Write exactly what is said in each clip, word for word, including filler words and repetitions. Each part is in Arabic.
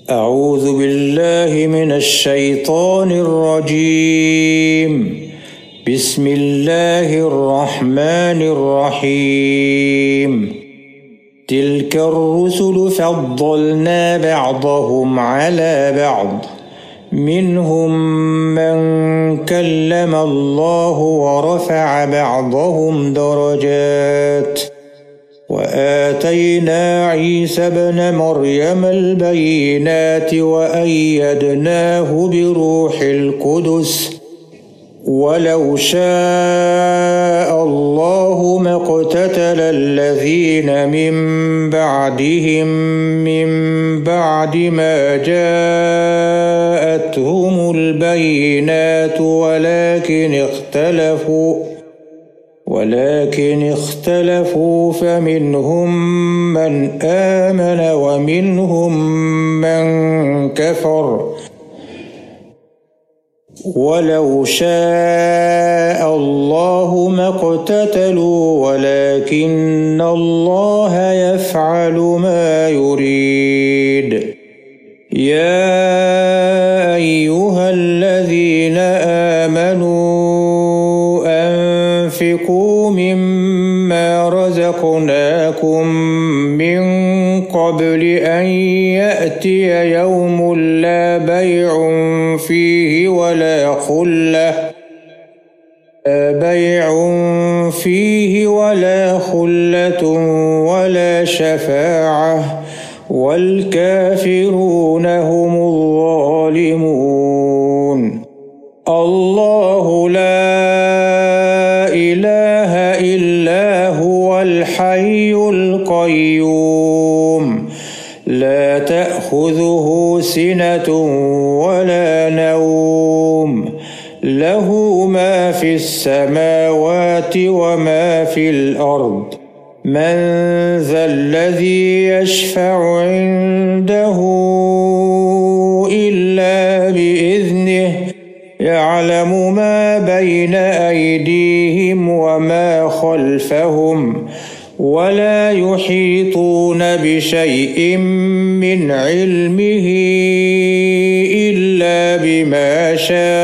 أعوذ بالله من الشيطان الرجيم. بسم الله الرحمن الرحيم. تلك الرسل فضلنا بعضهم على بعض، منهم من كلم الله ورفع بعضهم درجات، وآتينا عيسى ابن مريم البينات وأيدناه بروح القدس، ولو شاء الله ما اقتتل الذين من بعدهم من بعد ما جاءتهم البينات ولكن اختلفوا ولكن اختلفوا فمنهم من آمن ومنهم من كفر، ولو شاء الله ما اقتتلوا ولكن الله يفعل ما يريد. يا أيها الذين آمنوا أنفقوا مما رزقناكم من قبل أن يأتي يوم لا بيع فيه ولا خلة لا بيع فيه ولا خلة ولا شفاعة والكافرون هم الظالمون. الله لا إله إلا هو الحي القيوم، لا تأخذه سنة ولا نوم، له ما في السماوات وما في الأرض. من ذا الذي يشفع عنده إلا بإذنه، يعلم ما بين أيديهم وما خلفهم، ولا يحيطون بشيء من علمه إلا بما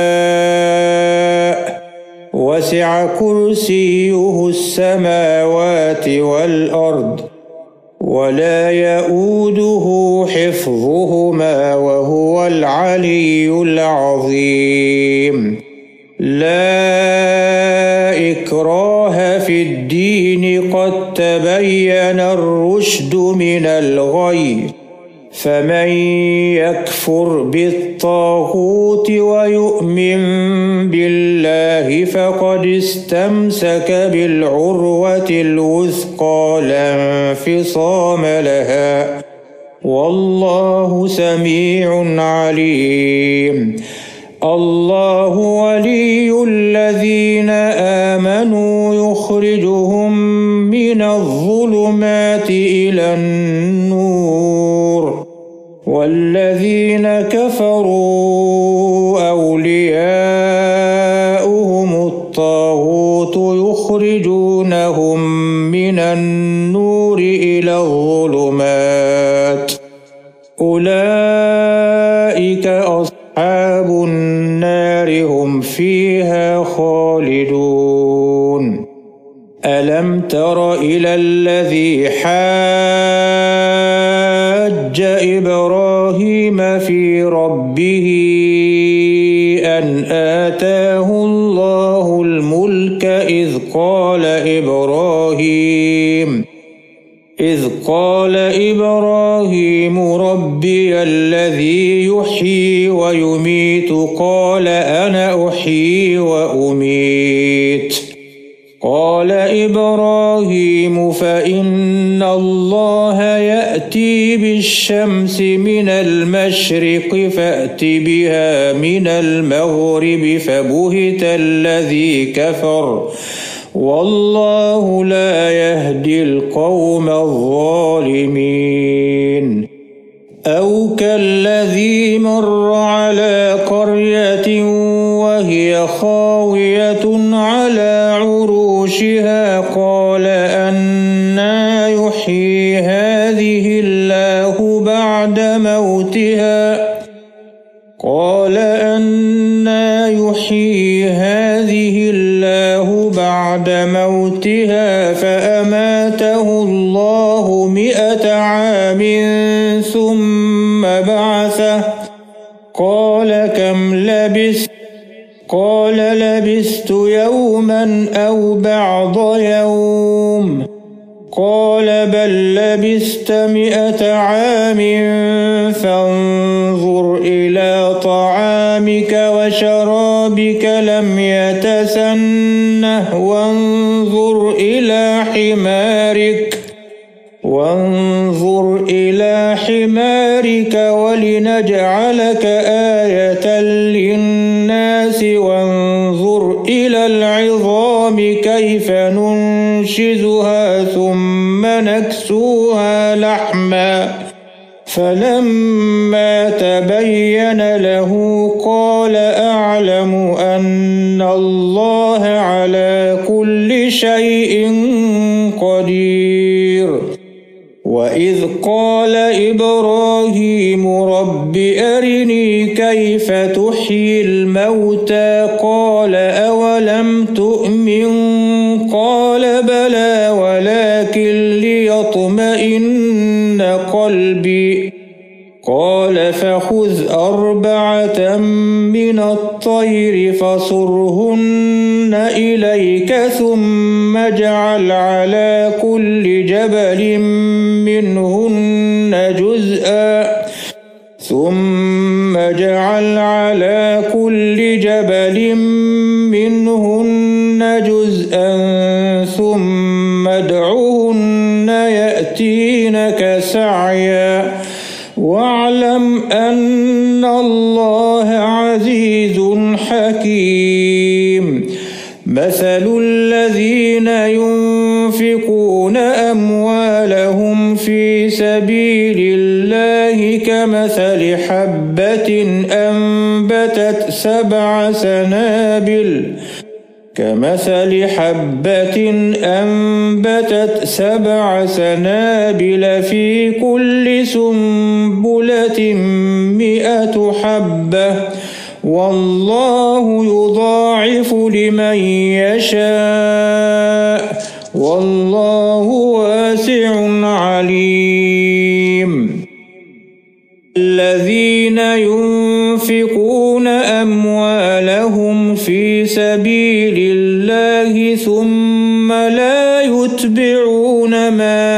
شاء، وسع كرسيه السماوات والأرض، ولا يؤوده حفظهما وهو العلي العظيم. لا إكراه في الدين، قد تبين الرشد من الغي، فمن يكفر بالطاغوت ويؤمن بالله فقد استمسك بالعروة الوثقى لا انفصام لها، والله سميع عليم. الله ولي الذين آمنوا يخرجهم من الظلمات إلى النور، والذين كفروا أولياؤهم الطاغوت يخرجونهم من النور إلى الظلمات، أولئك أصحاب النار هم فيها خالدون. ألم تر إلى الذي حاج إبراهيم في ربه أن آتاه الله الملك إذ قال إبراهيم إذ قال إبراهيم ربي الذي يحيي ويميت قال أنا أحيي وأميت. قال إبراهيم فإن الله يأتي بالشمس من المشرق فأت بها من المغرب فبهت الذي كفر، والله لا يهدي القوم الظالمين. أو كالذي مر على قرية وهي خاوية على عروشها قال أنى يحيي هذه الله بعد موتها فأماته الله مئة عام ثم بعثه قال كم لبثت قال لبثت يوما أو بعض يوم قال بل لبثت مئة عام فانظر إلى طعامك وشرابك لم يتسنه وانظر إلى حمارك وانظر إلى حمارك ولنجعلك آية للناس وانظر إلى العظام كيف ننشزها ثم نكسوها لحما فلما تبين له قال أعلم أن الله على كل شيء قدير. وإذ قال إبراهيم رب أرني كيف تحيي الموتى قال أولم تؤمن قال بلى ولكن ليطمئن قلبي قال فخذ أربعة من الطير فصرهن إليك ثم اجعل على كل جبل منهن جزءا ثم اجعل على كل جبل منهن جزءا ثم ادعهن يأتينك سعيا واعلم أن الله عزيز حكيم. مثل الذين ينفقون أموالهم في سبيل الله كمثل حبة أنبتت سبع سنابل كمثل حبة أنبتت سبع سنابل في كل سنبلة مئة حبة والله يضاعف لمن يشاء والله واسع عليم. الذين ينفقون أموالهم في سبيل الله ثم لا يتبعون ما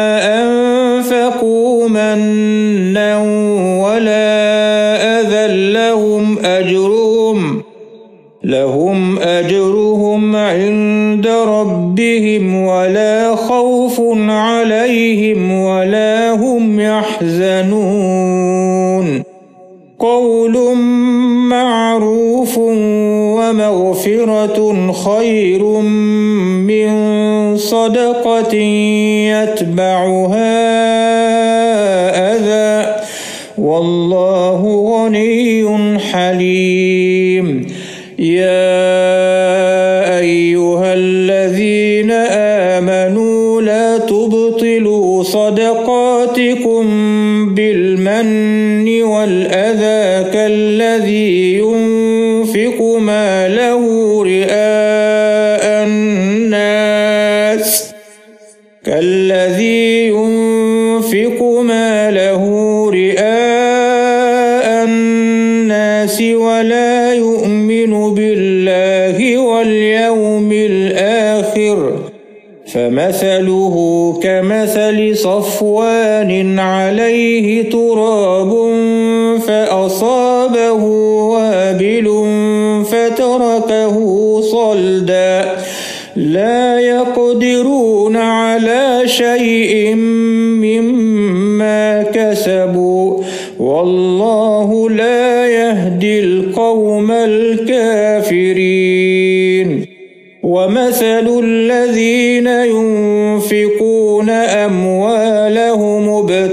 أنفقوا منا ولا أذى لهم أجرهم لهم أجرهم عند ربهم ولا خوف عليهم ولا هم يحزنون. قول معروف ومغفرة خير من صدقة يتبعها أذى والله غني حليم. يا أيها الذين آمنوا لا تبطلوا صدقاتكم بالمن والأذى كالذي ينفق ماله رئاء الناس كالذي ينفق ماله رئاء الناس ولا يؤمن بالله واليوم الآخر فمثله كمثل صفوان عليه تراب فأصابه وابل فتركه صلدا لا يقدرون على شيء مما كسبوا والله لا يهدي القوم الكافرين. ومثل الذين ينفقون أموالهم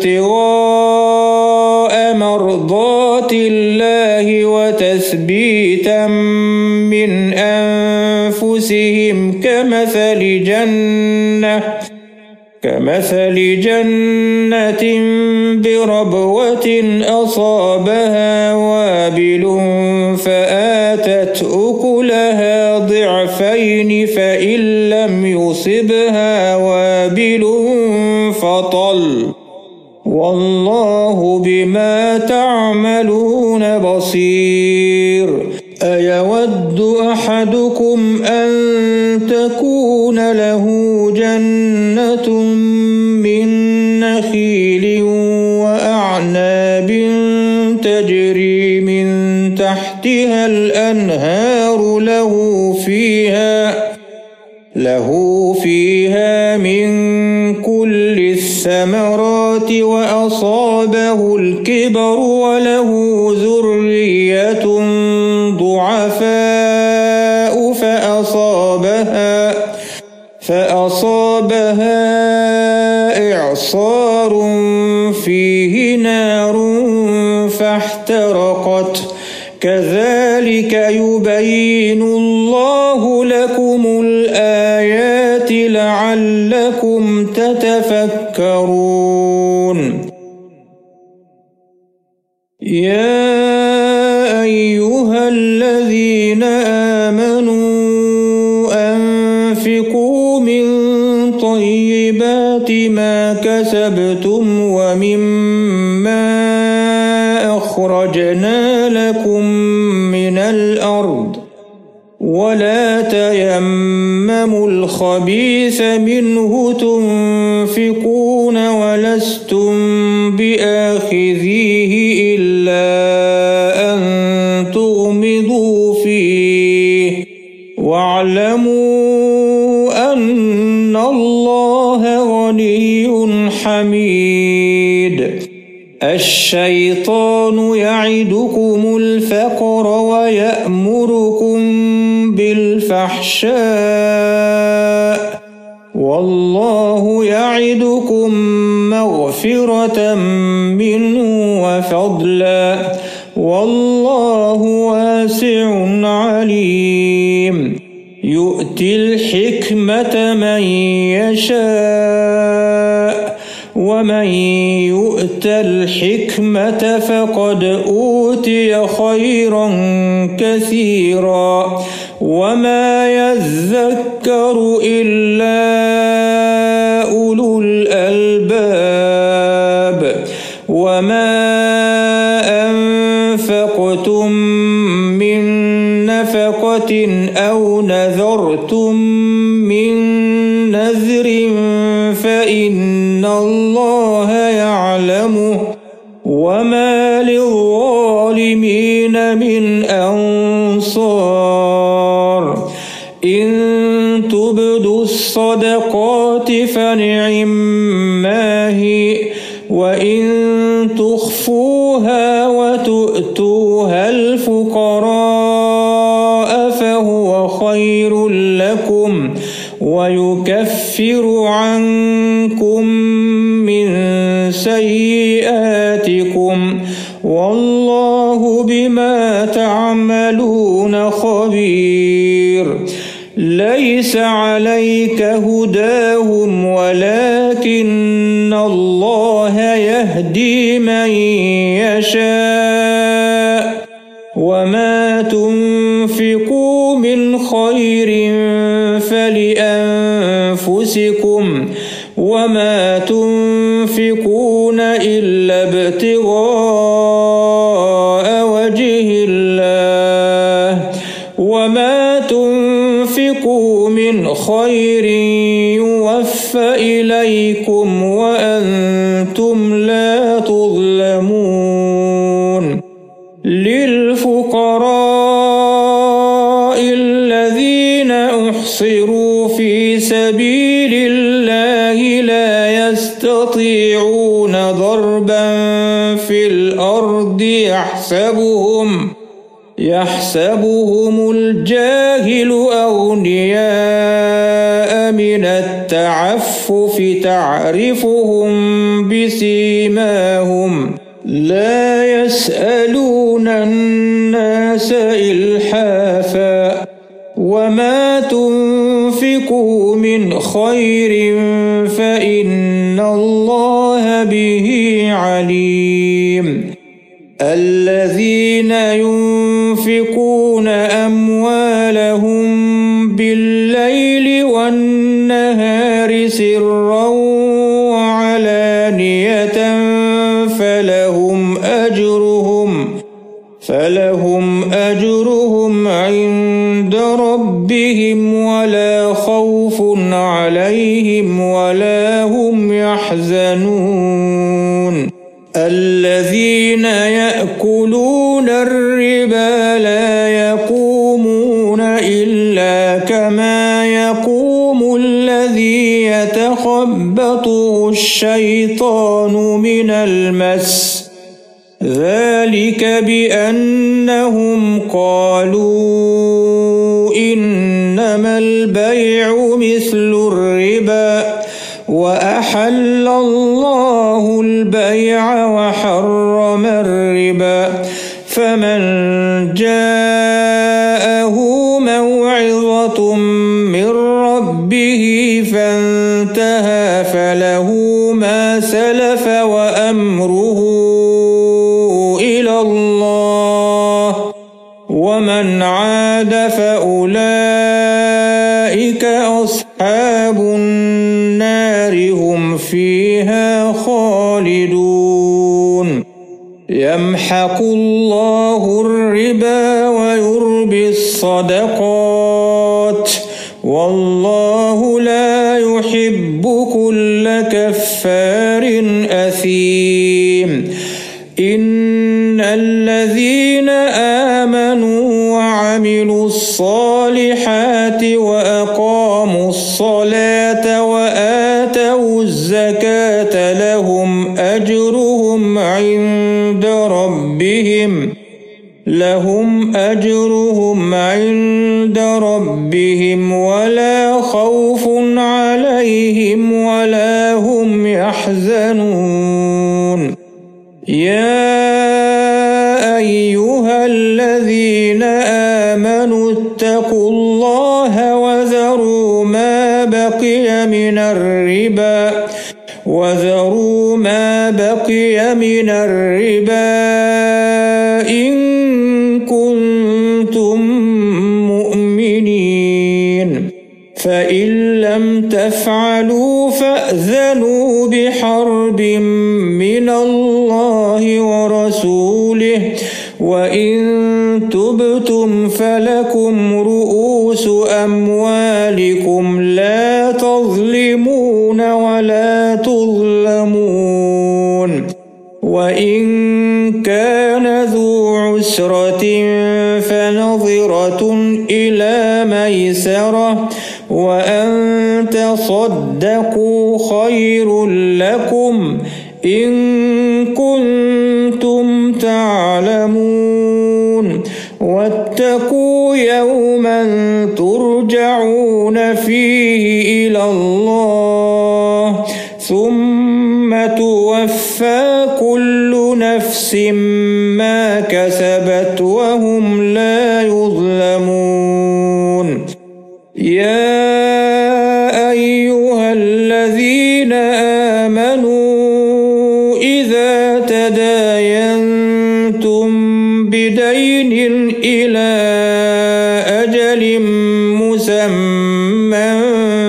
ابتغاء مرضات الله وتثبيتا من أنفسهم كمثل جنة كمثل جنة بربوة أصابها وابل فآتت أكلها ضعفين فإن لم يصبها وابل فطل والله بما تعملون بصير أيود أحدكم أن تكون له جنة من نخيل وأعناب تجري من تحتها الأنهار له فيها له فيها من كل الثمرات وأصابه الكبر وله ذرية ضعفاء فأصابها فأصابها إعصار فيه نار فاحترقت كذلك يبين الله لكم الآيات لعلكم تتفكرون يا أيها الذين آمنوا أنفقوا من طيبات ما كسبتم ومما أخرجنا لكم من الأرض ولا تيمموا الخبيث منه تنفقون ولستم بآخذيه إلا أن تغمضوا فيه واعلموا أن الله غني حميد الشيطان يعدكم الفقر ويأمركم بالفحشاء والله يعدكم مغفرة منه وفضلا والله واسع عليم يؤتي الحكمة من يشاء ومن يؤت الحكمة فقد أوتي خيرا كثيرا وما يذكر إلا أولو الألباب وما أنفقتم من نفقة أو نذرتم من نذر فإن الله يعلمه وما للظالمين من أنصار إن تبدوا الصدقات فنعما هي وإن تخفوها وتؤتوها الفقراء فهو خير لكم ويكفر عنكم من سيئاتكم والله بما تعملون خبير ليس عليك هداهم ولكن الله يهدي من يشاء وما تنفقوا من خير فلأنفسكم وما تنفقون إلا ابتغاء وجه الله وما تنفقوا من خير يوفى إليكم وأنتم لا تظلمون للفقراء الذين أحصروا في سبيل الله لا يستطيعون ضربا في الأرض يحسبهم يحسبهم الجاهل أغنياء من التعفف تعرفهم بسيماهم لا يسألون الناس إلحافا وما تنفقوا من خير فإن الله به عليم الذين ينفقون أموالهم بالليل والنهار سرا يحزنون الذين يأكلون الربا لا يقومون إلا كما يقوم الذي يتخبطه الشيطان من المس ذلك بأنهم قالوا إنما البيع مثل الربا وأحل الله البيع وحرم الربا فمن جاءه موعظة من ربه فانتهى فله ما سلف وأمره إلى الله ومن عاد فأولئك أصحاب النار هم فيها خالدون يمحق الله الربا ويربي الصدقات والله لا يحب كل كفار أثيم إن الذين آمنوا وعملوا الصالحات وأقاموا الصلاة وآتوا الزكاة لهم أجرهم عند ربهم لهم أجرهم عند ربهم ولا خوف عليهم ولا هم يحزنون يا أيها الذين آمنوا اتقوا الله وذروا ما بقي من الربا وذروا ما بقي من الربا إن كنتم مؤمنين فإن لم تفعلوا فأذنوا بحرب من الله ورسوله وإن تبتم فلكم رؤوس أموالكم لا تظلمون ولا تظلمون وإن كان ذو عسرة فنظرة إلى ميسرة وأن تصدقوا خير لكم إن كنتم تعلمون واتقوا يوما ترجعون فيه إلى الله ثم توفى كل نفس ما كسبت وهم لا يظلمون يا أيها الذين آمنوا إذا تداينتم بدين إلى أجل مسمى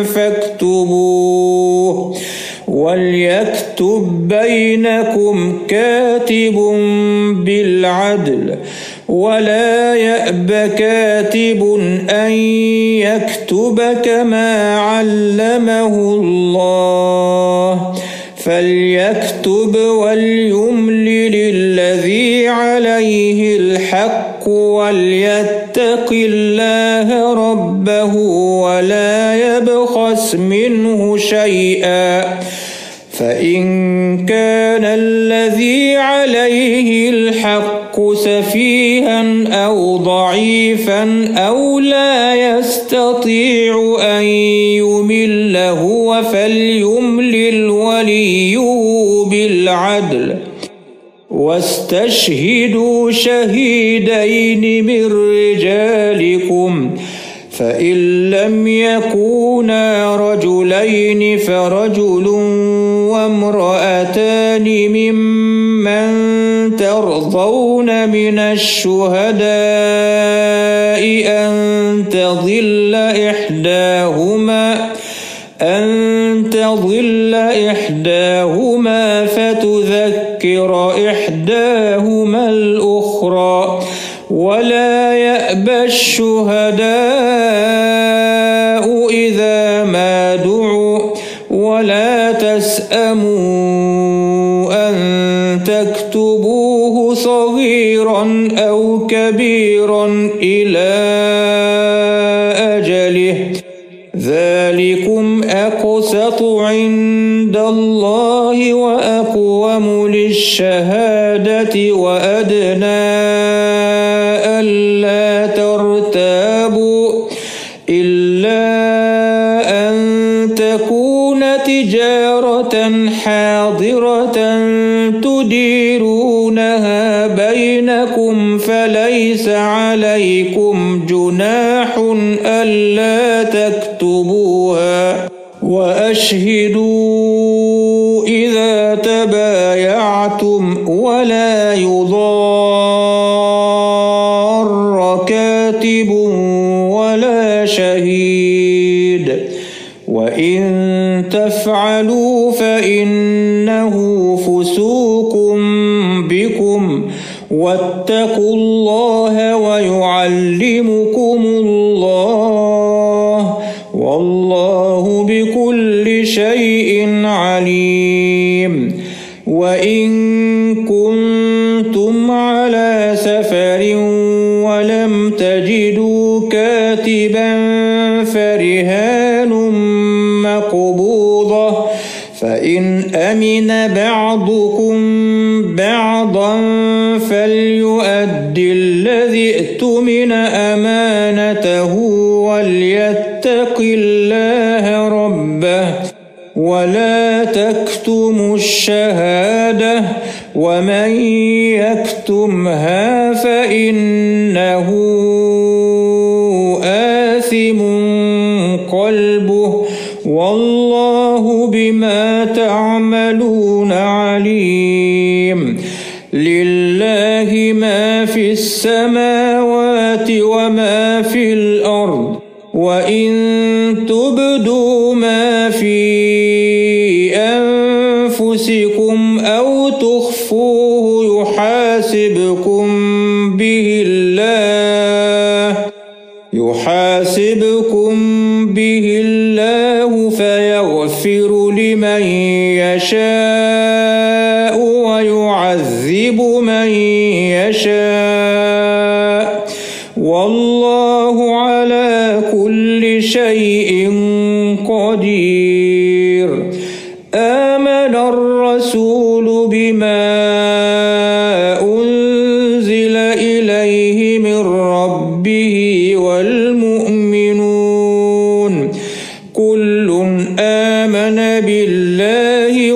فاكتبوه وليكتب بينكم كاتب بالعدل ولا يأب كاتب أن يكتب كما علمه الله فليكتب وليملل الذي عليه الحق وليتق الله ربه ولا يبخس منه شيئا فإن كان الذي عليه الحق سفيها أو ضعيفا أو لا يستطيع أن يمل هو فليملل وليه بالعدل واستشهدوا شهيدين من رجالكم فإن لم يكونا رجلين فرجل وامرأتان ممن ترضون من الشهداء أن تضل إحداهما أن تضل إحداهما فتذكر إحداهما الأخرى ولا يأبى الشهداء إذا ما دعوا ولا تسأموا أن تكتبوه صغيرا أو كبيرا إلى أجله ذلكم أقسط عند الله وأقوم للشهادة وأدنى ألا ترتابوا إلا أن تكون تجارة حاضرة تديرونها بينكم فليس عليكم جناح ألا تكتبوها وأشهدوا إذا تبايعتم ولا يضار كاتب ولا شهيد وإن تفعلوا فإنه فسوق بكم واتقوا الله ويعلمكم الله والله بكل شيء عليم وإن كنتم على سفر ولم تجدوا كاتبا فرهان مقبوضة فإن أمن بعضكم بعضا فليؤد الذي ائتمن أمانته وليتق الله ربه ولا تكتموا الشهادة ومن يكتمها فإنه آثم قلبه والله بما تعملون عليم لله ما في السماوات وما في الأرض وإن تبدوا ما في أنفسكم أو تخفوه يحاسبكم به الله يحاسبكم به الله فيغفر لمن يشاء ويعذب من يشاء والله على كل شيء قدير آمن الرسول بما أنزل إليه من ربه والمؤمنون كل آمن بالله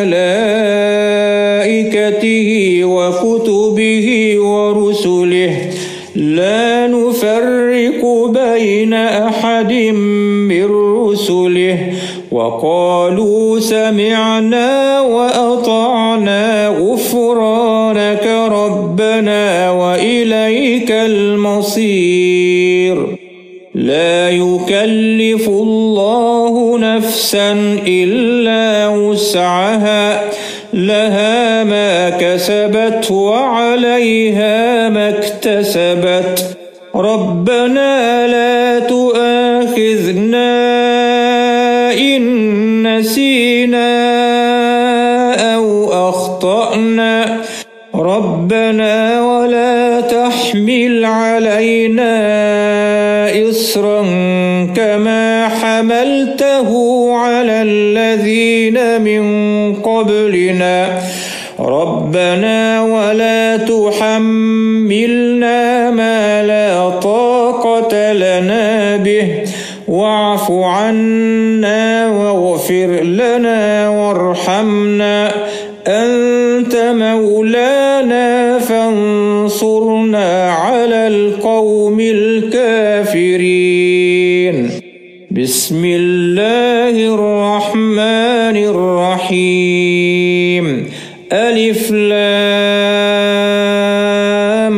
وملائكته وكتبه ورسله لا نفرق بين أحد من رسله وقالوا سمعنا وأطعنا غفرانك ربنا وإليك المصير لا يكلف الله نفسا إلا وسعها لها ما كسبت وعليها ما اكتسبت ربنا لا تؤاخذنا إن نسينا أو أخطأنا ربنا ولا تحمل علينا إصرا كما حملته على الذين من قبلنا ربنا ولا تحملنا ما لا طاقة لنا به واعف عنا واغفر لنا وارحمنا أنت مولانا فانصرنا على القوم الكافرين بسم الله الرحمن الرحيم ألف لام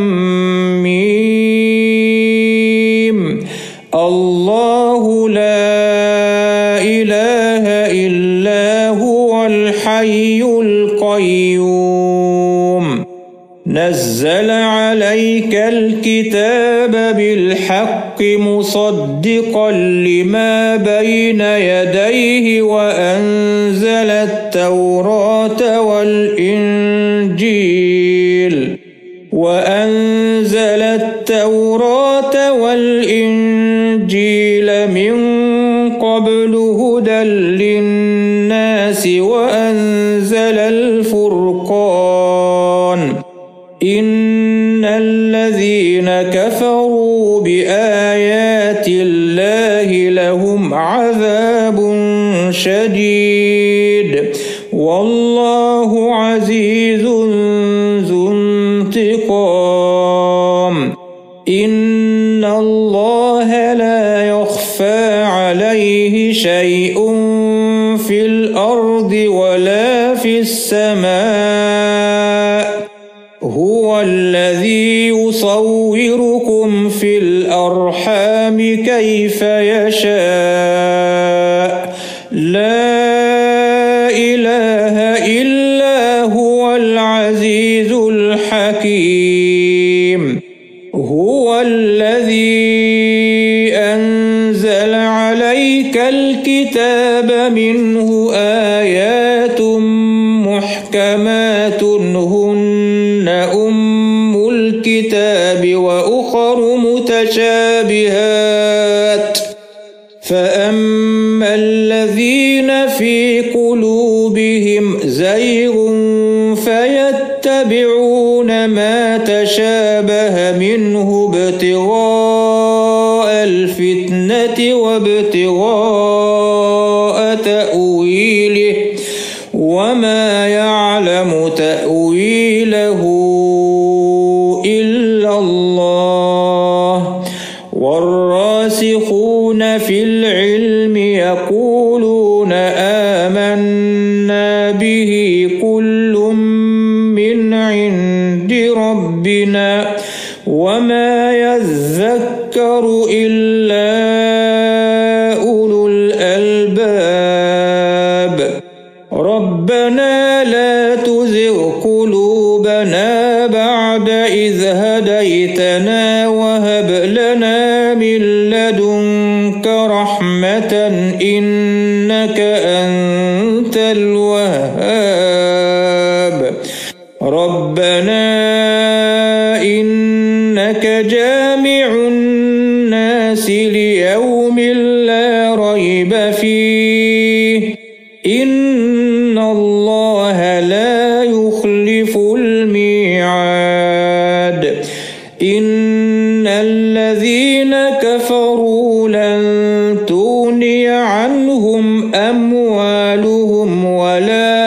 ميم الله لا إله إلا هو الحي القيوم نزل عليك الكتاب بالحق مصدقا لما بين يديه وأنزل التوراة والإنجيل وأنزل التوراة والإنجيل من قبل هدى للناس وأنزل الفرقان إن الذين كفروا بآيات الله لهم عذاب شديد والله عزيز ذو انتقام إن الله لا يخفى عليه شيء في الأرض ولا في السماء هو الذي يصوركم في الأرحام كيف يشاء لا إله إلا هو العزيز الحكيم هو الذي أنزل عليك الكتاب منه آيات محكمات هن أم الكتاب وأخر متشابهات فأما الذين في قلوبهم زيغ فيتبعون ما تشابه منه ابتغاء الفتنة وابتغاء تأويله وما يعلم تأويله إلا الله والراسخون في العلم يقولون آمنا به كل من عند ربنا وما يذكر إلا أولو الألباب ربنا لا تزغ قلوبنا بعد إذ هديتنا وهب لنا من لدنك رحمة إنك أنت الوهاب ربنا إنك جامع الناس ليوم لا ريب فيه إن الله لا يخلف الميعاد إن الذين كفروا لن تغني عنهم أموالهم ولا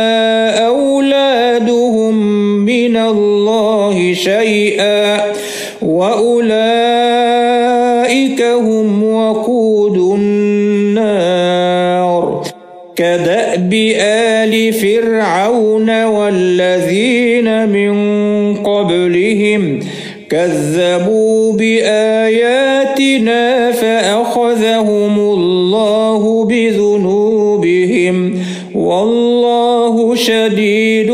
أولادهم من الله شيئا وأولئك هم وقود النار كدأب آل فرعون والذين من قبلهم كذبوا بآياتنا فأخذهم الله بذنوبهم والله شديد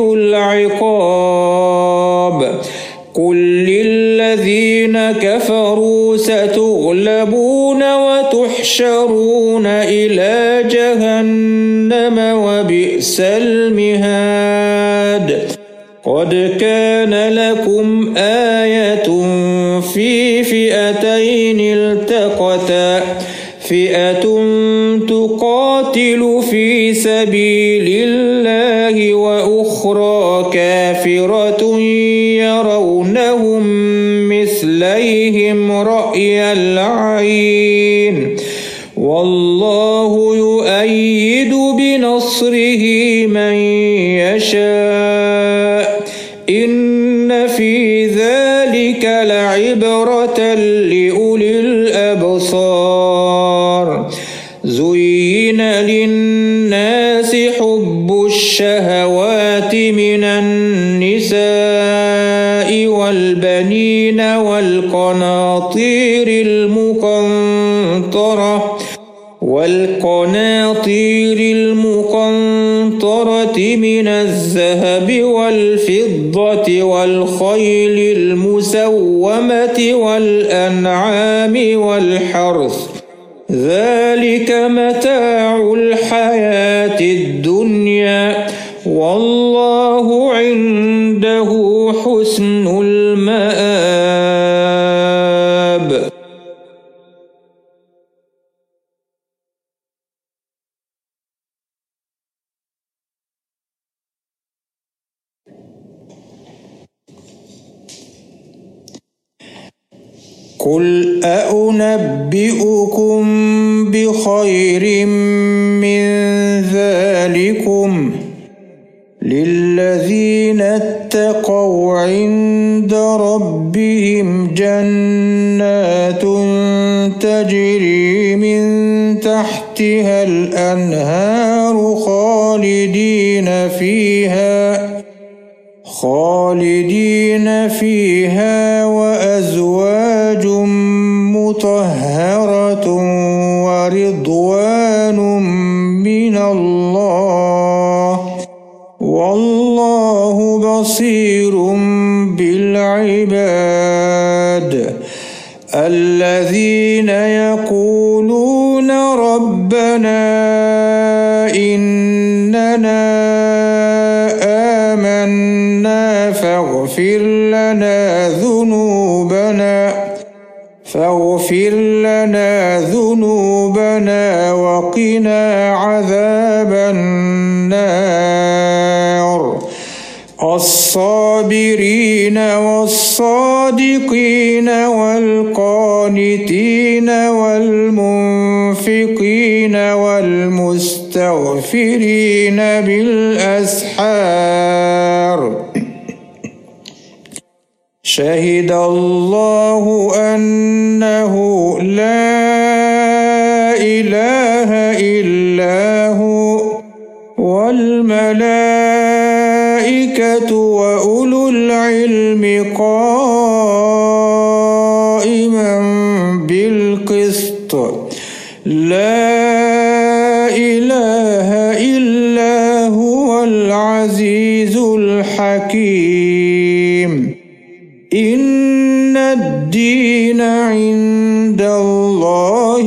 العقاب قل للذين كفروا ستغلبون وتحشرون إلى جهنم وبئس المهاد قد كان لكم آية في فئتين التقتا فئة تقاتل في سبيل الله وأخرى كافرة يرونهم مثليهم رأي العين والله يؤيد بنصره من يشاء إن في ذلك لعبرة لأولي الأبصار زين للناس حب الشهوات من النساء والبنين والقناطير المقنطرة والقناطير المقنطرة من الذهب والفضة والخيل المسومة والأنعام والحرث ذلك متاع الحياة الدنيا والله عنده حسن المآب. قل أأنبئكم بخير من ذلكم للذين اتقوا عند ربهم جنات تجري من تحتها الأنهار خالدين فيها خالدين فيها وأزواج مطهرة ورضوان من الله والله بصير بالعباد. الذين يقولون ربنا إننا آمنا فاغفر لنا ذنوبنا فاغفر لنا ذنوبنا وقنا عذاب النار. الصابرين والصادقين والقانتين والمنفقين والمستغفرين بالأسحار. شهد الله أنه لا إله إلا هو والملائكة وأولو العلم قائما بالقسط لا إله إلا هو العزيز الحكيم. إن الدين عند الله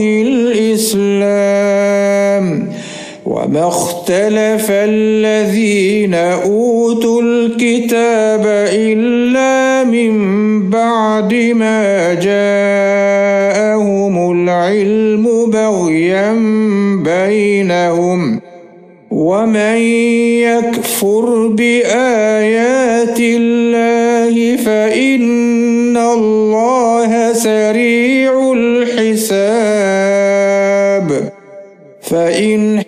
الإسلام وما اختلف الذين أوتوا الكتاب إلا من بعد ما جاءهم العلم بغيا بينهم ومن يكفر بآيات الله فإن الله سريع الحساب. فإن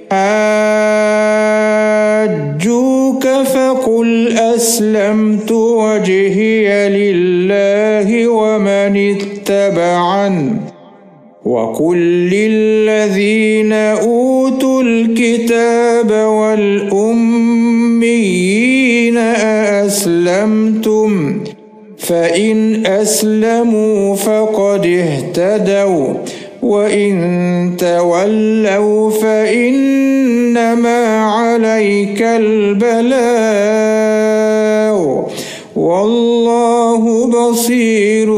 حاجوك فقل أسلمت وجهي لله ومن اتبعني وقل للذين أوتوا الكتاب والأميين أأسلمتم فإن أسلموا فقد اهتدوا وإن تولوا فإنما عليك البلاغ والله بصير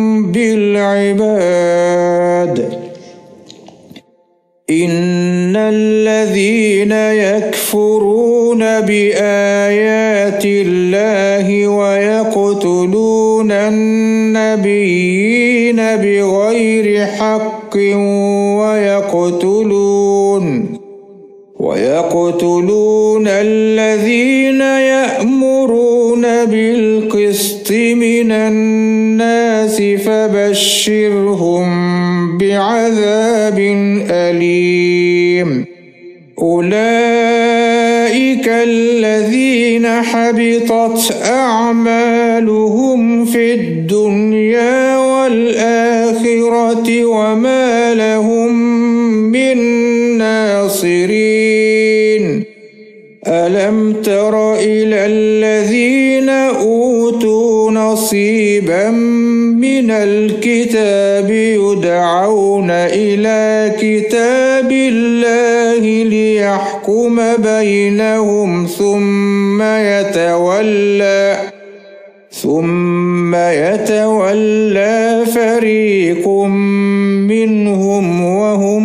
بالعباد. إن الذين يكفرون بآيات الله ويقتلون النبيين بغير حق ويقتلون ويقتلون الذين يأمرون بالقسط من الناس فبشرهم بعذاب أليم. أولئك الذين حبطت أعمالهم في الدنيا والآخرة وما لهم من ناصرين. ألم تر إلى الذين أوتوا نصيبا من الكتاب يدعون إلى كتاب الله ليحكم ليحكم بينهم ثم يتولى ثم يتولى فريق منهم وهم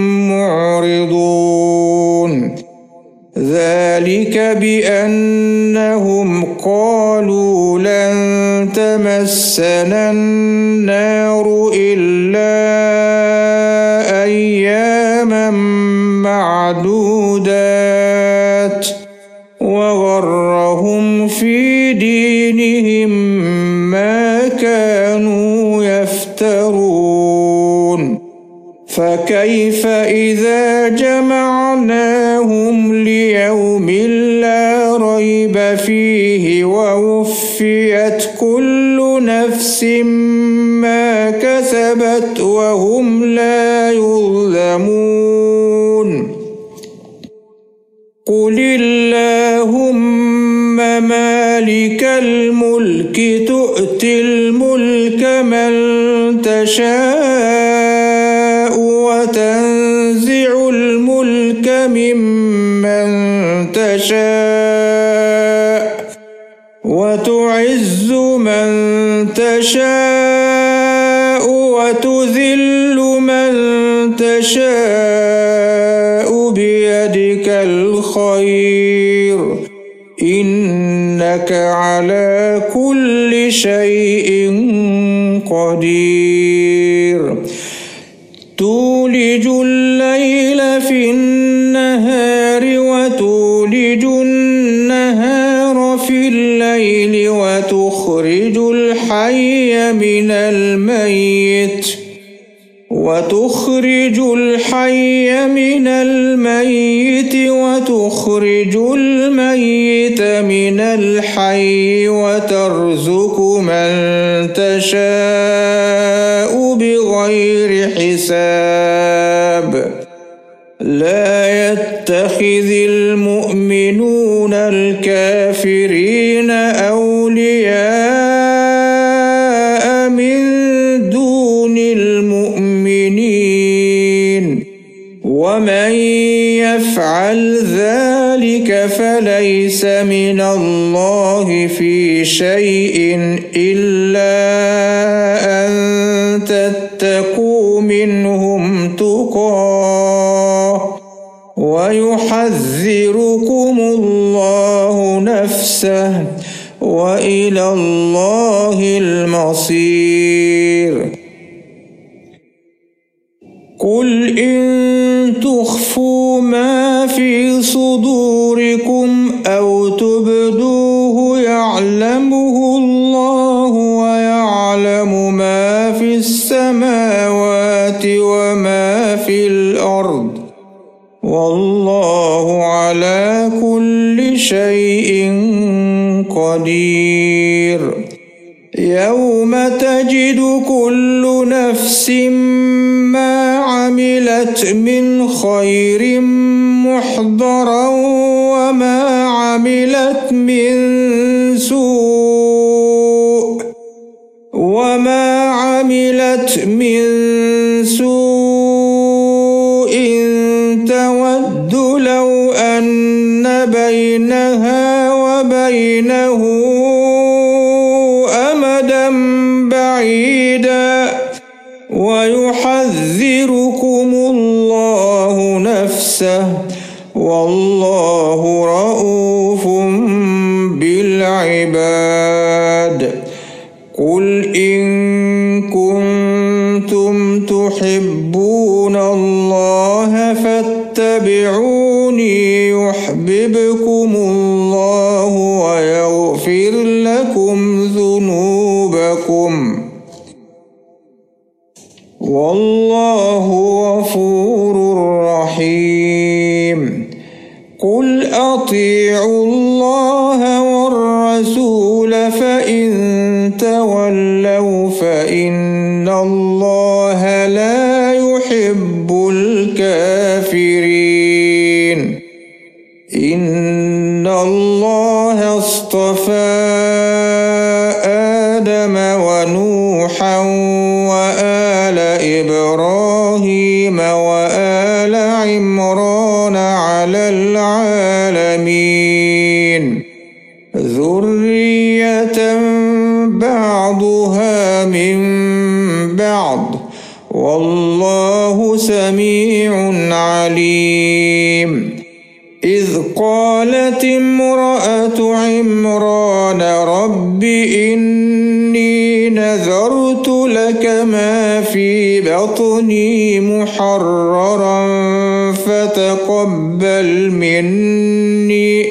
معرضون ذلك بأنهم قالوا لن تمسنا النار إلا أياما معدودات وغرهم في دينهم ما كانوا يفترون فكيف إذا جمعناهم ليوم لا ريب فيه ووفيت كل نفس ما كسبت وهم لا يظلمون قل اللهم مالك الملك تؤتي الملك من تشاء وتنزع الملك ممن تشاء وتعز من تشاء وتذل من تشاء بيدك الخير إنك على كل شيء قدير تولج الليل في النهار وتولج النهار في الليل وتخرج الحي من الميت وتخرج الحي من الميت وتخرج الميت من الحي وترزق من تشاء بغير حساب لا يتخذ المؤمنون الكافرين أولياء من دون المؤمنين ومن يفعل ذلك فليس من الله في شيء إلا أن تتقوا منهم تقاه ويحذركم الله نفسه وإلى الله المصير قل إن تخفوا ما في صدوركم أو تبدوه يعلمه الله ويعلم ما في السماوات وما في الأرض والله على كل شيء قدير يوم تجد كل نفس ما عملت من خير محضرا وما عملت من سوء وما عملت من سوء تود لو أن بينها وبينه أمدا بعيدا ويحذركم الله نفسه والله رؤوف بالعباد قل إن كنتم تحبون الله فاتبعوني يحببكم الله ويغفر ذرية بعضها من بعض والله سميع عليم. إذ قالت امرأة عمران رب إني نذرت لك ما في بطني محررا فتقبل مني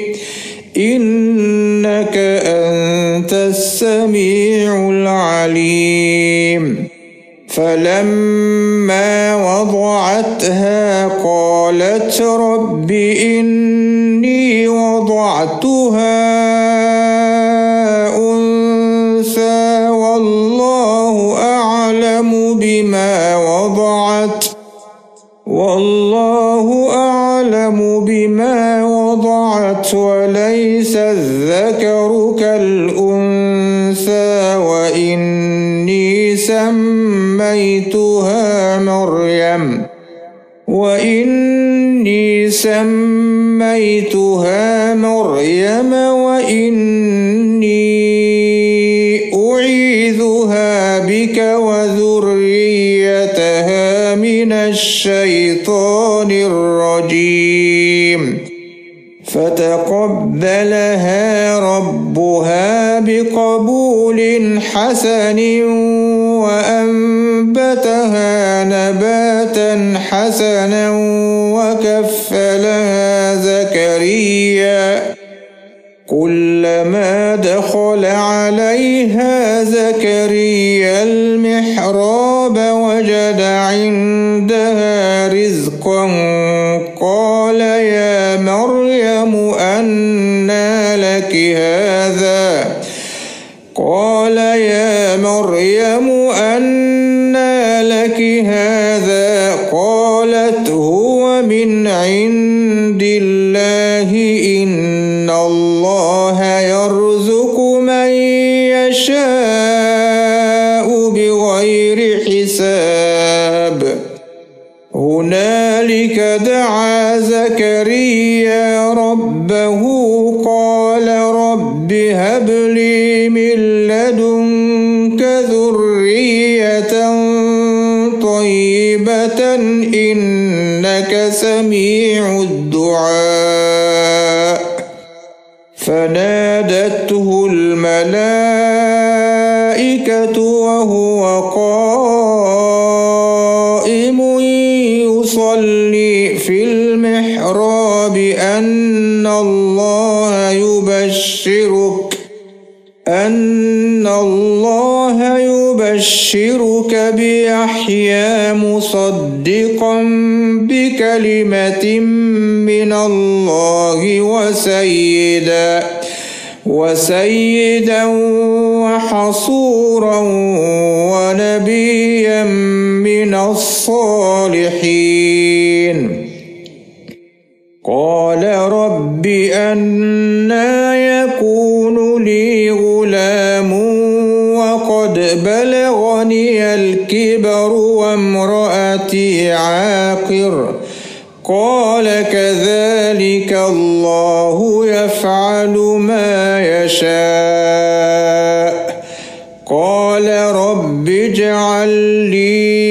إنك أنت السميع العليم. فلما وضعتها قالت رب إني وضعتها أنثى والله أعلم بما وضعت والله أعلم بما وضعت وليس الذكر كالأنثى وإني سميتها مريم وإني سميتها مريم وإني أعيذها بك وذريتها من الشيطان الرجيم. فتقبلها ربها بقبول حسن وأنبتها نباتا حسنا وكفلها زكريا كلما دخل عليها زكريا المحراب وجد عندها رزقا قال يا مريم أنى لك هذا قال يا مريم أنى لك هذا قالت هو من عند الله إن الله يرزق من يشاء بغير حساب. هنالك دعا زكريا ربه قال رب هب لي من لدنك ذرية طيبة إنك سميع الدعاء. فنادته الملائكة وهو قائم يصلي في المحراب أن الله يبشرك أن الله يبشرك بيحيى مصدقا بكلمة من الله وسيدا وسيدا وحصورا ونبيا من الصالحين. قال رب أنى يكون لي غلام وقد بلغني الكبر وامرأتي عاقر قال كذلك الله يفعل ما يشاء. قال رب اجعل لي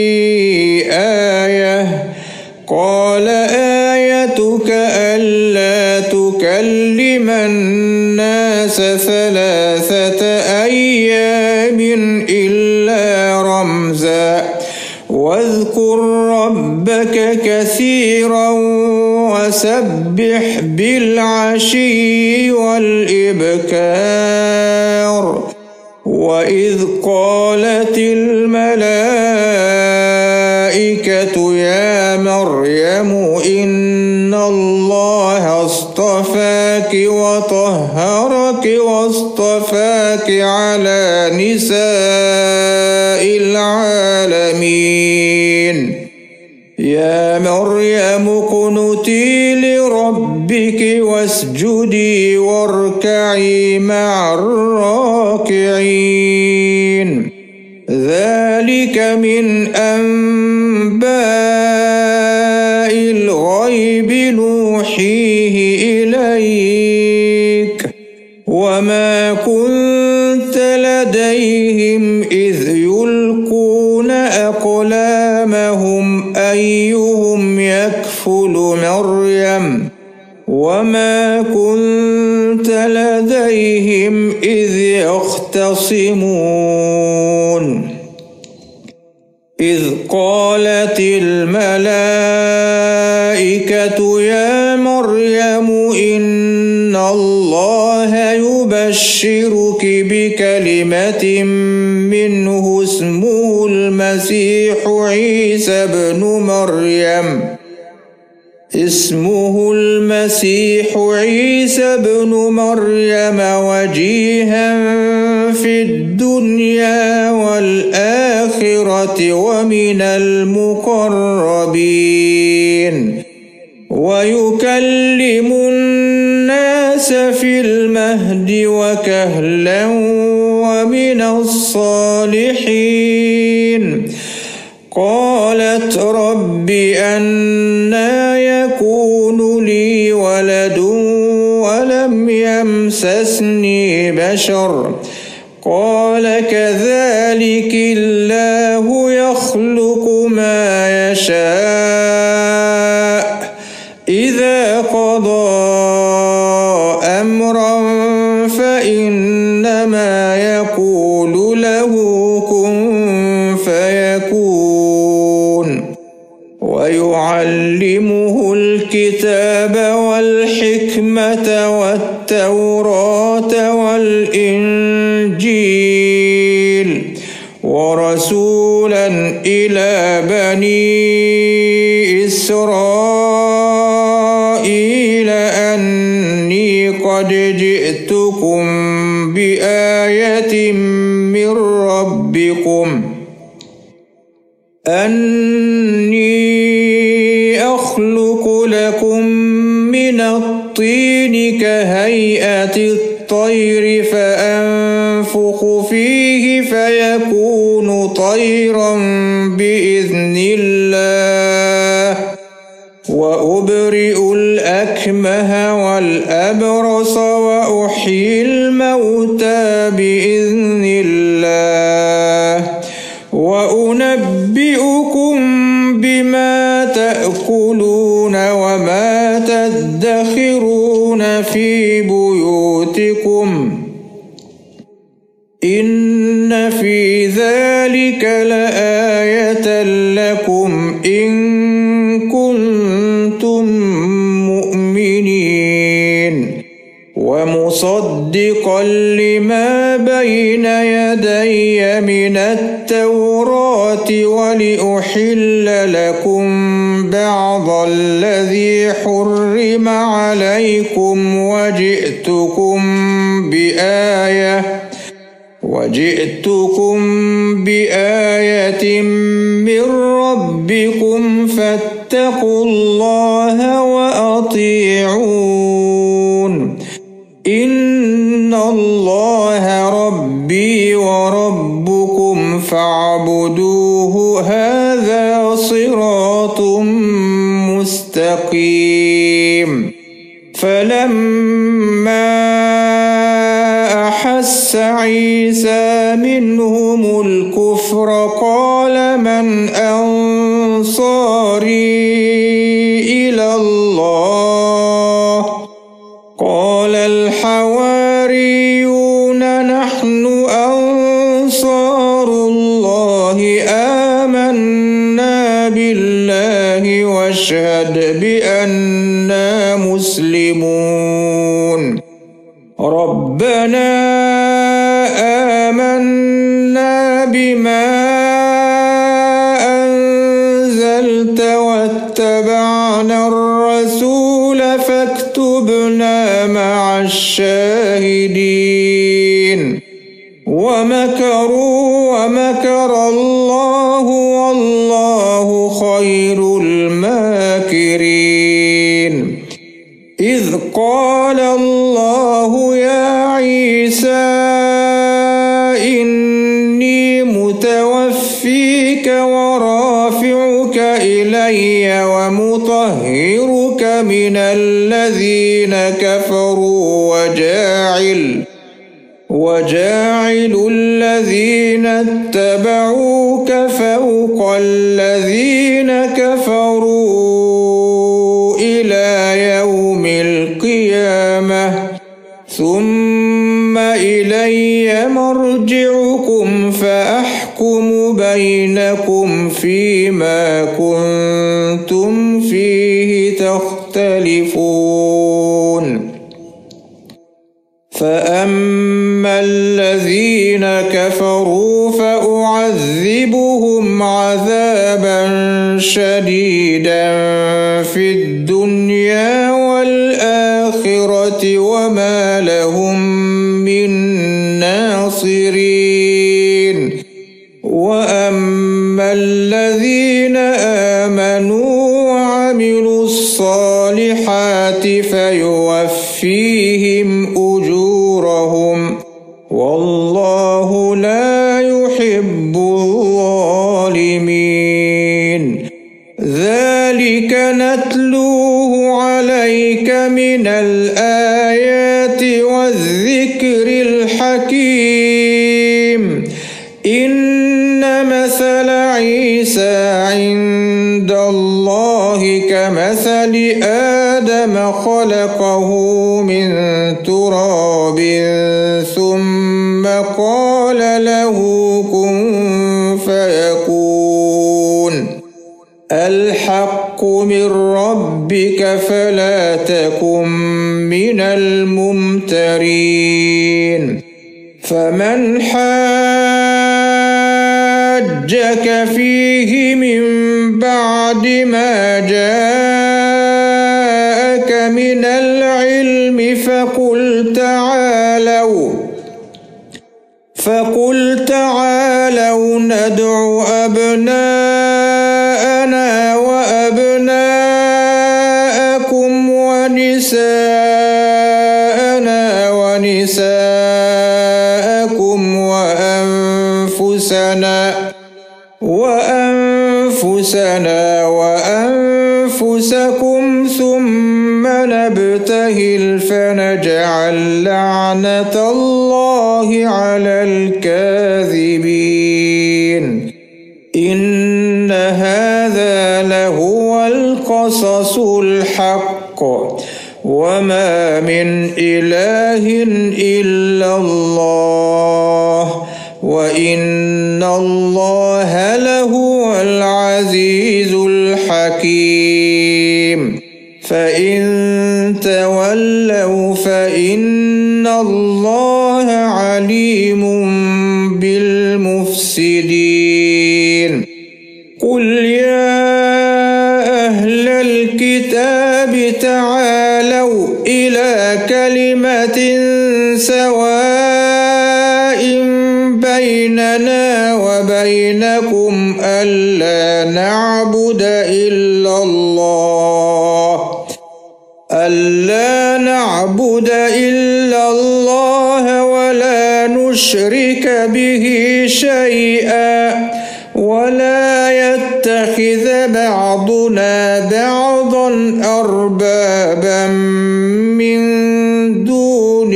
آية قال آيتك ألا تكلم الناس ثلاثة أيام إلا رمزا واذكر ربك كثيرا وسبح بالعشي والإبكار. وإذ قالت الملائكة يا مريم إن الله اصطفاك وطهرك واصطفاك على نساء العالمين. يا مريم اقنتي لربك واسجدي واركعي مع الراكعين. ذلك من أنباء الغيب نوحيه إليك وما كنت لديهم إذ يلقون أقلامهم أيهم يكفل مريم وما كنت لديهم إذ يختصمون إذ قالت الملائكة يا مريم إن الله يبشرك بكلمة منه اسمه المسيح عيسى ابن مريم اسمه المسيح عيسى ابن مريم وجيها في الدنيا والآخرة ومن المقربين ويكلم الناس في المهد وكهلا ومن الصالحين قالت رب أنى يكون لي ولد ولم يمسسني بشر قال كذلك الله يخلق ما يشاء إذا قضى أمرا فإنما يقول له كن فيكون ويعلمه الكتاب والحكمة والتوراة والإنجيل ورسولا إلى بني إسرائيل أني قد جئتكم بآية من ربكم أني أخلق لكم من الطين كهيئة الطير فأنفخ فيه فيكون طيرا بإذن الله وأبرئ الأكمه والأبرص وأحيي الموتى بإذن الله وأنبئكم بما تأكلون وما تدخرون في بيوتكم إن في ذلك لآية لكم إن كنتم مؤمنين ومصدقا لما بين يدي من التوراة ولأحل لكم بعض الذي حرم عليكم وجئتكم بآية وجئتكم بآية من ربكم فاتقوا الله وأطيعون إن الله ربي وربكم فاعبدوه هذا صراط مستقيم فلما أحس عيسى منهم الكفر قال من أنصاري إلى الله قال الحواريون نحن أنصار الله آمنا بالله واشهد بأننا مسلمون ربنا آمنا بما أنزلت واتبعنا الرسول فاكتبنا مع الشاهدين ومكروا ومكر الله والله خير الماكرين إذ قال الله يا عيسى إني متوفيك ورافعك إلي ومطهرك من الذين كفروا وجاعل وجاعل الذين اتبعوك فوق الذين كفروا إلى يوم القيامة ثم إلي مرجعكم فأحكم بينكم فيما كنتم فيه تختلفون فأما الذين كفروا فأعذبهم عذابا شديدا في الدنيا والآخرة وما لهم من ناصرين وأما الذين آمنوا وعملوا الصالحات فيوفيهم أجورهم والله لا يحب الظالمين ذلك نتلوه عليك من الآيات والذكر الحكيم إن مثل عيسى عند الله كمثل آدم خلقه من تراب ثم قال له كن فيكون الحق من ربك فلا تكن من الممترين فمن حاجك فيه من بعد ما جاءك من العلم فقل تعالوا فقل تعالوا ندع أبناءنا وأبناءكم ونساءنا ونساءكم وأنفسنا وأنفسنا وأنفسكم ثم نبتهل فنجعل لعنة الله على الكاذبين إن هذا لهو القصص الحق وما من إله إلا الله وإن الله لهو العزيز الحكيم فإن تولوا فإن الله عليم بالمفسدين قل يا أهل الكتاب تعالوا إلى كلمة سواء بيننا وبينكم ألا نعبد إلا الله ألا نعبد إلا الله ولا نشرك به شيئا ولا يتخذ بعضنا بعضا أربابا من دون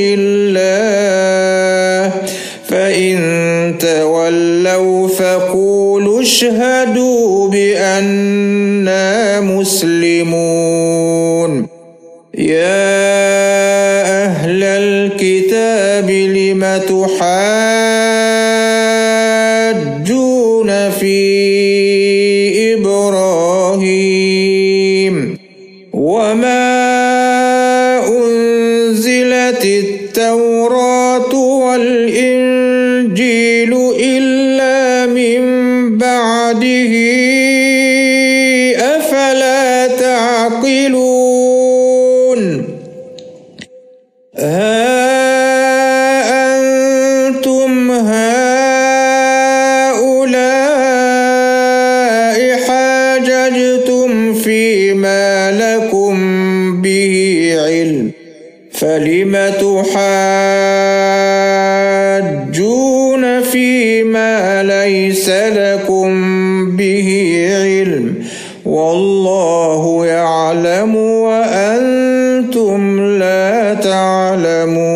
الله فإن تولوا فقولوا اشهدوا بأننا مسلمون يا أهل الكتاب لم تحاجون في إبراهيم وما أنزلت التوراة والإنجيل إلا من بعده أفلا تعقلون ها أنتم هؤلاء حاججتم فيما لكم به علم فلم تحاجون فيما ليس لكم به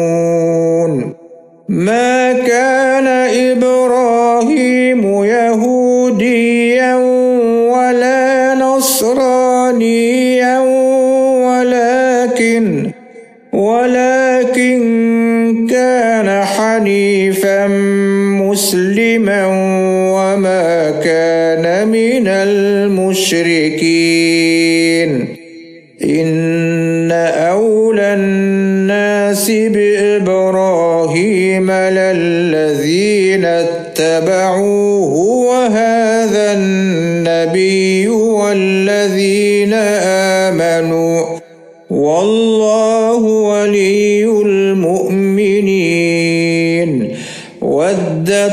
ما كان إبراهيم يهوديا ولا نصرانيا ولكن ولكن كان حنيفا مسلما وما كان من المشركين إن أولى الناس بإبراهيم للذين اتبعوه وهذا النبي والذين آمنوا والله ولي المؤمنين ودت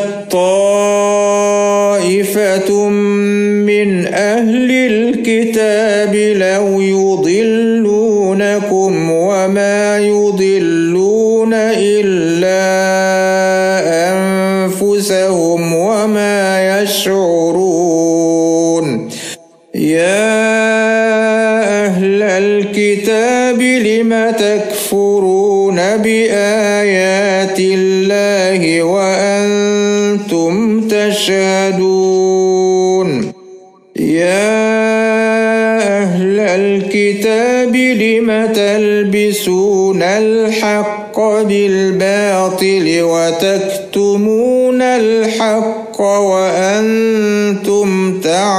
طائفة من أهل الكتاب لو يضلونكم وما يضلون إلا أنفسهم وما يشعرون يا أهل الكتاب لم تكفرون بآيات الله وأنتم تشهدون يا أهل الكتاب لم تلبسون الحق بالباطل وتكتمون الحق وأنتم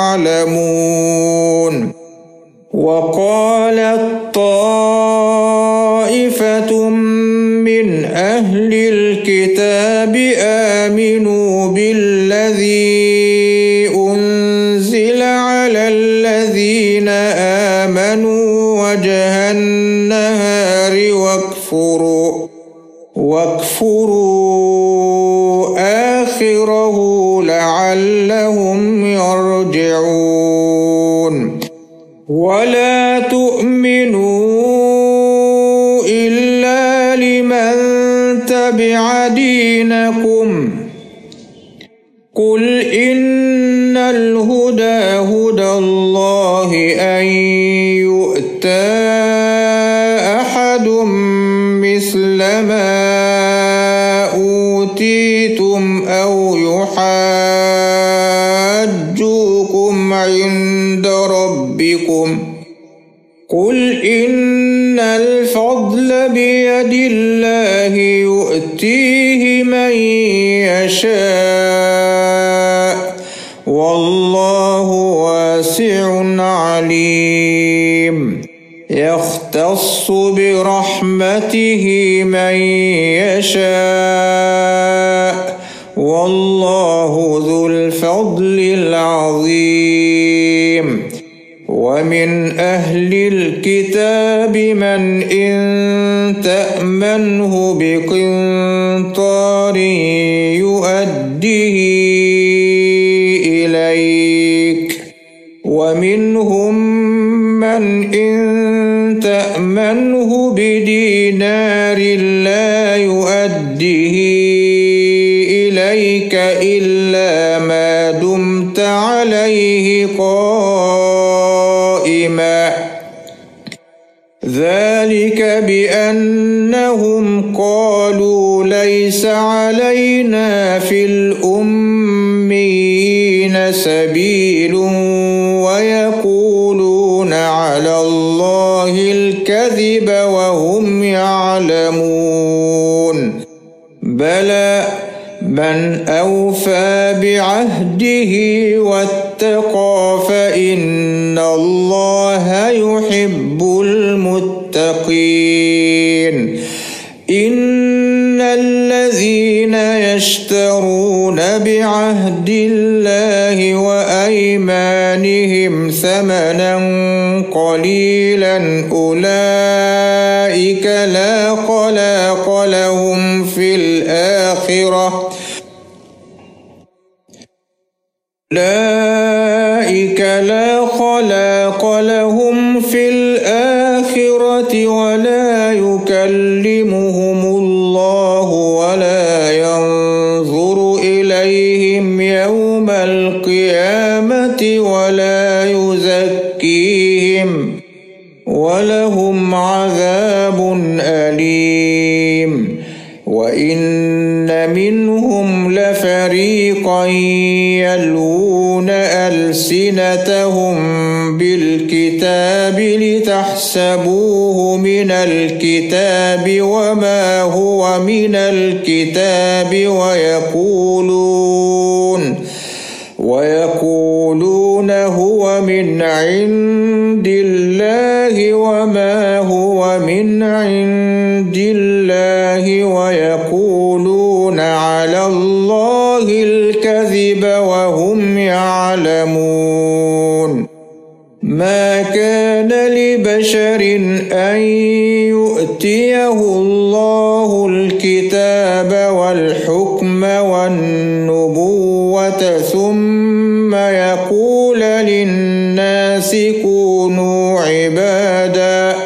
تعلمون وقالت طائفة من أهل الكتاب آمنوا بالذي أنزل على الذين آمنوا وجه النهار واكفروا واكفروا آخره لعلهم يرجعون ولا تؤمنوا إلا لمن تبع دينكم قل إن الهدى هدى الله أن يؤتى أحد مثل ما أوتيتم أو يحاجوكم عند ربكم قل إن الفضل بيد الله يؤتيه من يشاء والله واسع عليم يختص برحمته من يشاء والله ذو الفضل العظيم ومن أهل الكتاب من إن تأمنه بقنطار يؤديه إليك ومنهم من إن تأمنه بدينار لا يؤديه إليك إلا ما دمت عليه قائما ذلك بأنهم قالوا ليس علينا في الأميين سبيل ويقولون على الله الكذب وهم يعلمون بلى من أوفى بعهده واتقى فإن الله يحب المتقين إن الذين يشترون بعهد الله وأيمانهم ثمنا قليلا أولئك لا خلاق لهم في الآخرة أولئك لا خلاق لهم في الآخرة ولا يكلمهم الله ولا ينظر إليهم يوم القيامة ولا يزكيهم ولهم عذاب أليم وإن منهم لفريقا يلوون ألسنتهم بالكتاب لتحسبوه من الكتاب وما هو من الكتاب ويقولون ويقولون هو من عند الله وما هو من عند الله ويقولون على الله الكذب وهم يعلمون. ما كان لبشر أن يؤتيه الله الكتاب والحكم والنبوة ثم يقول للناس كونوا عبادا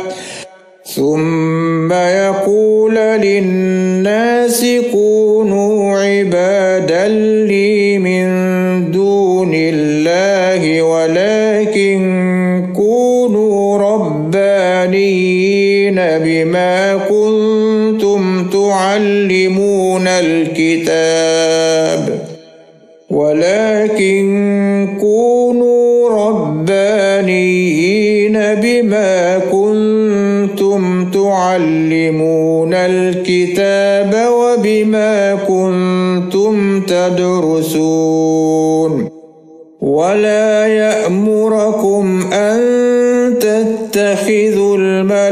ثم يقول للناس كونوا عبادا لي من دون الله ولكن كونوا ربانيين بما كنتم تعلمون الكتاب ولكن كونوا ربانيين بما كنتم تعلمون الكتاب وبما كنتم تدرسون. ولا يأمركم أن تتخذوا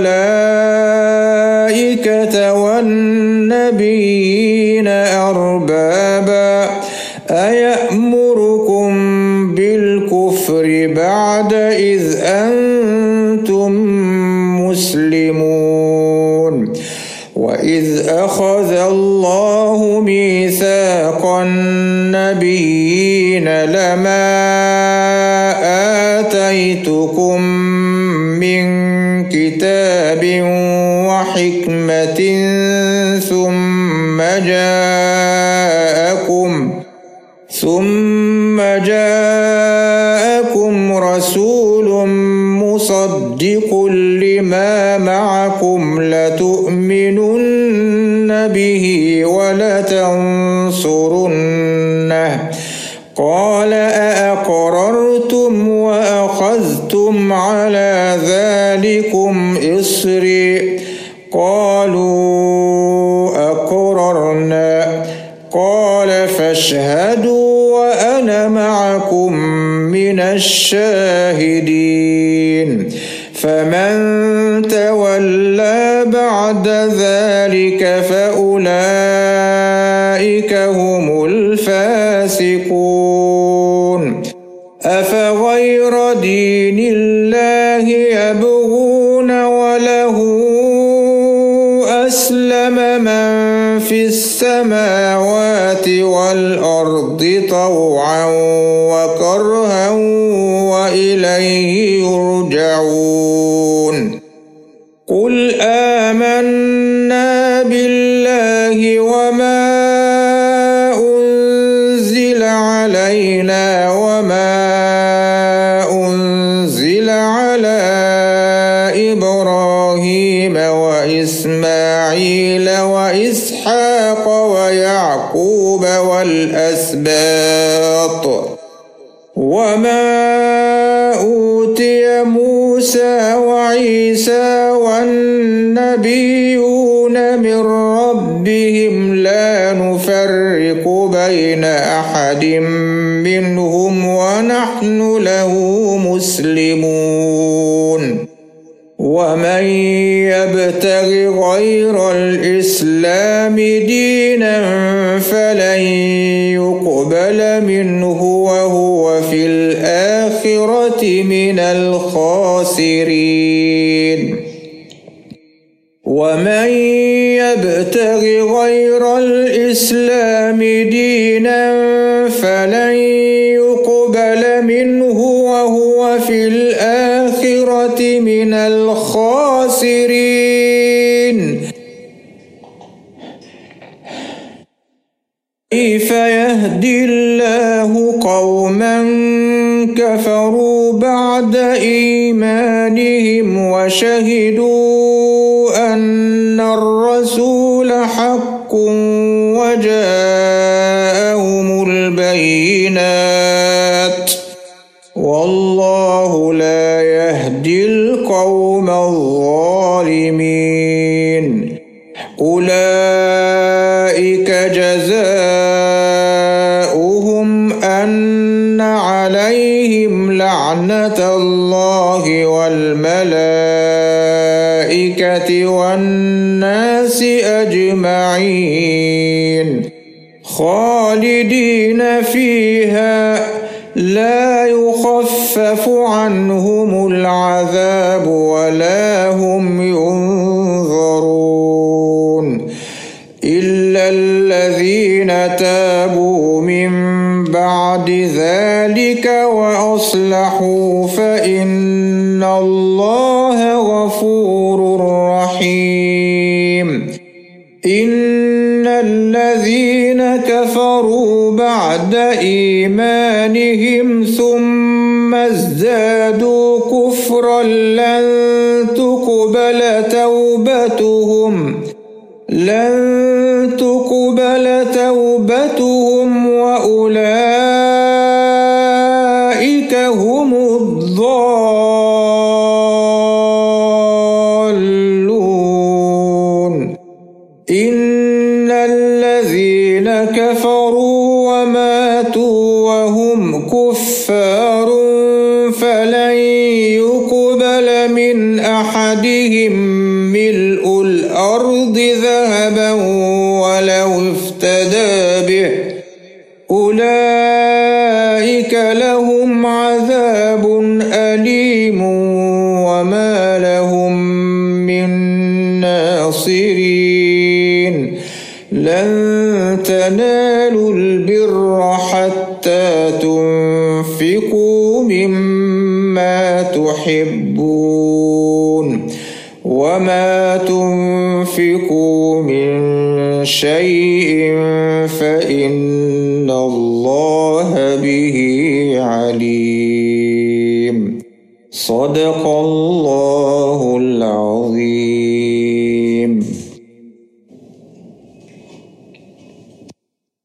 الملائكة والنبيين أربابا أيأمركم بالكفر بعد إذ أنتم مسلمون. وإذ أخذ الله ميثاق النبيين لما آتيتكم من كتاب وحكمة ثم جاءكم ثم جاءكم رسول مصدق لما معكم لتؤمنن به ولتنصرنه قال أأقررتم وأخذتم على ذلكم إصري قالوا أقررنا قال فاشهدوا وأنا معكم من الشاهدين. فمن تولى بعد ذلك فأولئك هم الفاسقون. أفغير دين الله يبغون وله أسلم من في السماوات والأرض طوعا وكرها وإليه يرجعون. قل آمنا بالله وما أنزل علينا وما أنزل على إبراهيم وإسماعيل وإسحاق ويعقوب والأسباط وما أوتي موسى وعيسى والنبيون من ربهم لا نفرق بين أحد منهم ونحن له مسلمون. ومن يبتغ غير الإسلام دينا فلن يقبل منه وهو في الآخرة من الخاسرين. ومن يبتغ غير الإسلام دينا فلن يقبل منه وهو في الآخرة من الخاسرين. كيف يهدي الله قوما كفروا بعد إيمانهم وشهدوا أن الرسول حق حق وجاءهم البينات والله لا يهدي القوم الظالمين. أولئك جزاؤهم أن عليهم لعنة الله والملائكة والناس أجمعين خالدين فيها لا يخفف عنهم العذاب ولا هم ينظرون إلا الذين تابوا من بعد ذلك وأصلحوا فإن الله غفور رحيم. إن الذين كفروا بعد إيمانهم ثم ازدادوا كفرا لن تقبل توبتهم لن تقبل توبتهم وأولئك هم الضالون. إن الذين كفروا وماتوا وهم كفار فلن يقبل من أحدهم ملء الأرض ذهبا ولو افتدى به أولئك لهم عذاب أليم وما لهم من ناصرين. لن تنالوا البر حتى تنفقوا مما تحبون وما تنفقوا من شيء فإن الله به عليم. صدق الله العظيم.